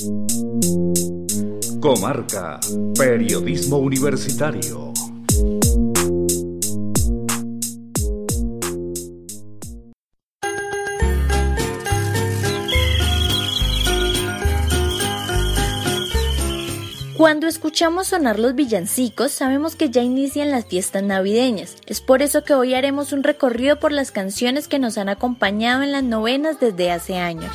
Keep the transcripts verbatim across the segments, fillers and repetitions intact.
Comarca, periodismo universitario. Cuando escuchamos sonar los villancicos, sabemos que ya inician las fiestas navideñas. Es por eso que hoy haremos un recorrido por las canciones que nos han acompañado en las novenas desde hace años.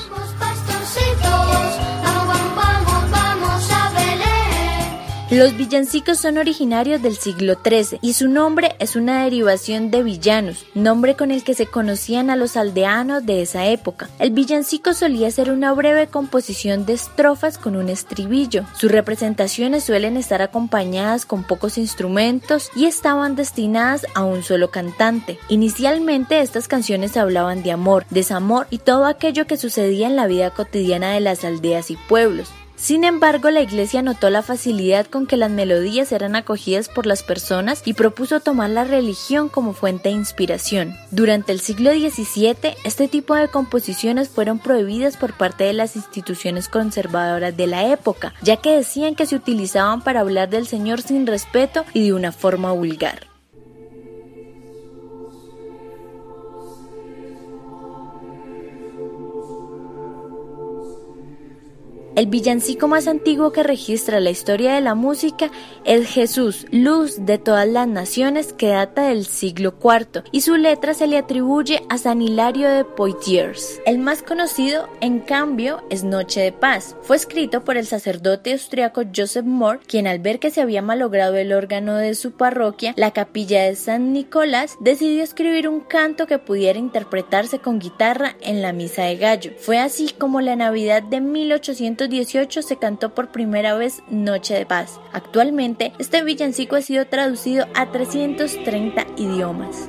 Los villancicos son originarios del siglo trece y su nombre es una derivación de villanos, nombre con el que se conocían a los aldeanos de esa época. El villancico solía ser una breve composición de estrofas con un estribillo. Sus representaciones suelen estar acompañadas con pocos instrumentos y estaban destinadas a un solo cantante. Inicialmente estas canciones hablaban de amor, desamor y todo aquello que sucedía en la vida cotidiana de las aldeas y pueblos. Sin embargo, la iglesia notó la facilidad con que las melodías eran acogidas por las personas y propuso tomar la religión como fuente de inspiración. Durante el siglo diecisiete, este tipo de composiciones fueron prohibidas por parte de las instituciones conservadoras de la época, ya que decían que se utilizaban para hablar del Señor sin respeto y de una forma vulgar. El villancico más antiguo que registra la historia de la música es Jesús, luz de todas las naciones, que data del siglo cuarto, y su letra se le atribuye a San Hilario de Poitiers. El más conocido, en cambio, es Noche de Paz. Fue escrito por el sacerdote austriaco Joseph Mohr, quien al ver que se había malogrado el órgano de su parroquia, la capilla de San Nicolás, decidió escribir un canto que pudiera interpretarse con guitarra en la misa de gallo. Fue así como la Navidad de mil ochocientos dieciocho se cantó por primera vez Noche de Paz. Actualmente, este villancico ha sido traducido a trescientos treinta idiomas.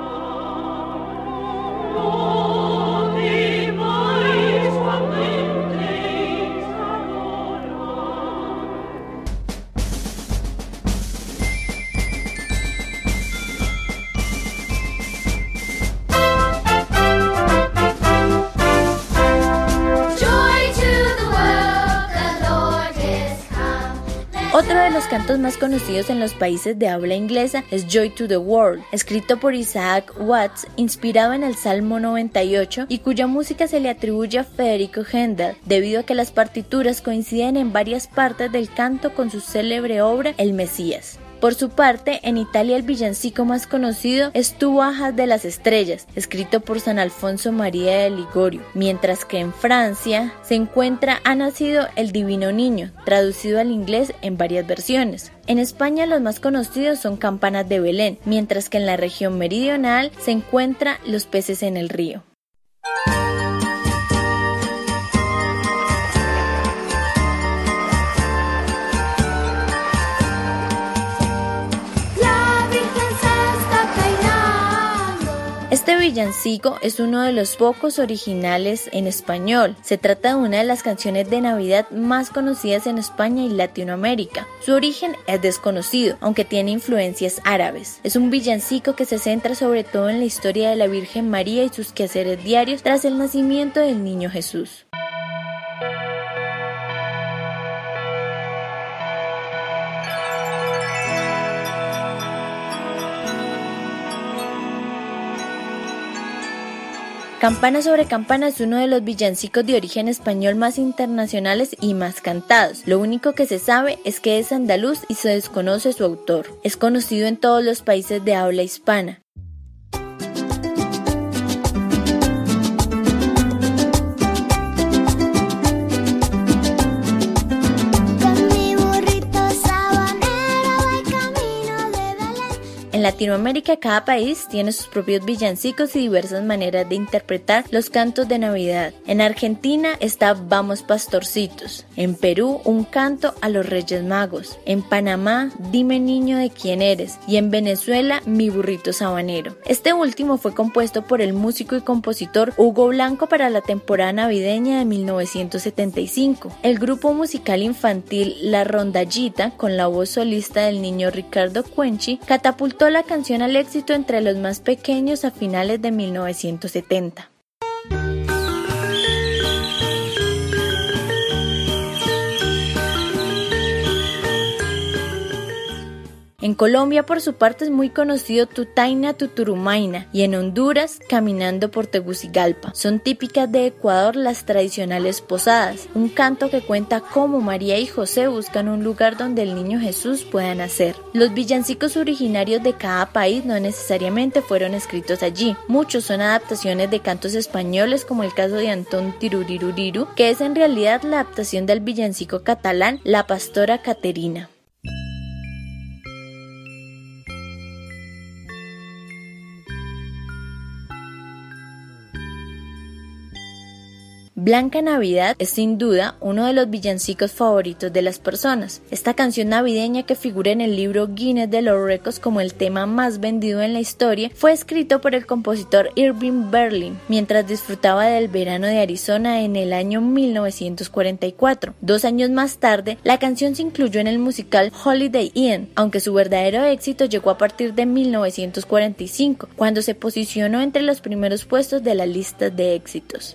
Otro de los cantos más conocidos en los países de habla inglesa es Joy to the World, escrito por Isaac Watts, inspirado en el Salmo noventa y ocho y cuya música se le atribuye a Federico Händel, debido a que las partituras coinciden en varias partes del canto con su célebre obra El Mesías. Por su parte, en Italia el villancico más conocido es Tu bajas de las estrellas, escrito por San Alfonso María de Ligorio, mientras que en Francia se encuentra Ha nacido el divino niño, traducido al inglés en varias versiones. En España los más conocidos son Campanas de Belén, mientras que en la región meridional se encuentra Los peces en el río. Este villancico es uno de los pocos originales en español. Se trata de una de las canciones de Navidad más conocidas en España y Latinoamérica. Su origen es desconocido, aunque tiene influencias árabes. Es un villancico que se centra sobre todo en la historia de la Virgen María y sus quehaceres diarios tras el nacimiento del niño Jesús. Campana sobre campana es uno de los villancicos de origen español más internacionales y más cantados. Lo único que se sabe es que es andaluz y se desconoce su autor. Es conocido en todos los países de habla hispana. En Latinoamérica, cada país tiene sus propios villancicos y diversas maneras de interpretar los cantos de Navidad. En Argentina está Vamos Pastorcitos. En Perú, un canto a los Reyes Magos. En Panamá, Dime niño de quién eres. Y en Venezuela, Mi burrito sabanero. Este último fue compuesto por el músico y compositor Hugo Blanco para la temporada navideña de mil novecientos setenta y cinco. El grupo musical infantil La Rondallita, con la voz solista del niño Ricardo Cuenchi, catapultó la canción al éxito entre los más pequeños a finales de mil novecientos setenta. Colombia, por su parte, es muy conocido Tutaina Tuturumaina y en Honduras, Caminando por Tegucigalpa. Son típicas de Ecuador las tradicionales posadas, un canto que cuenta cómo María y José buscan un lugar donde el niño Jesús pueda nacer. Los villancicos originarios de cada país no necesariamente fueron escritos allí. Muchos son adaptaciones de cantos españoles, como el caso de Antón Tiruriruriru, que es en realidad la adaptación del villancico catalán La Pastora Caterina. Blanca Navidad es sin duda uno de los villancicos favoritos de las personas. Esta canción navideña, que figura en el libro Guinness de los Récords como el tema más vendido en la historia, fue escrito por el compositor Irving Berlin mientras disfrutaba del verano de Arizona en el año mil novecientos cuarenta y cuatro. Dos años más tarde, la canción se incluyó en el musical Holiday Inn, aunque su verdadero éxito llegó a partir de mil novecientos cuarenta y cinco, cuando se posicionó entre los primeros puestos de la lista de éxitos.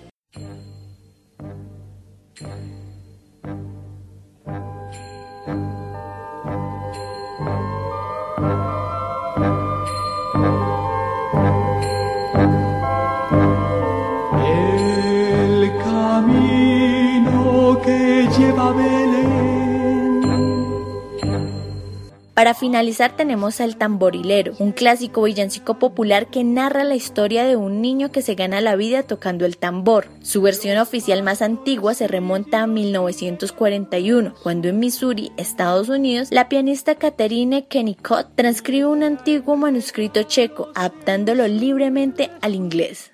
El camino que lleva a Belén. Para finalizar, tenemos a El Tamborilero, un clásico villancico popular que narra la historia de un niño que se gana la vida tocando el tambor. Su versión oficial más antigua se remonta a mil novecientos cuarenta y uno, cuando en Missouri, Estados Unidos, la pianista Catherine Kennicott transcribe un antiguo manuscrito checo, adaptándolo libremente al inglés.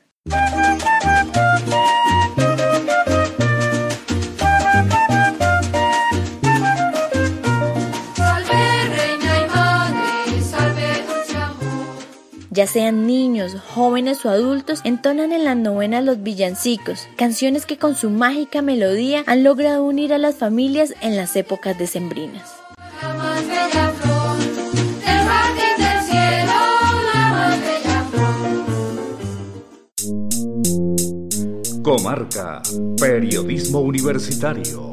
Ya sean niños, jóvenes o adultos, entonan en las novenas los villancicos, canciones que con su mágica melodía han logrado unir a las familias en las épocas decembrinas. Comarca, periodismo universitario.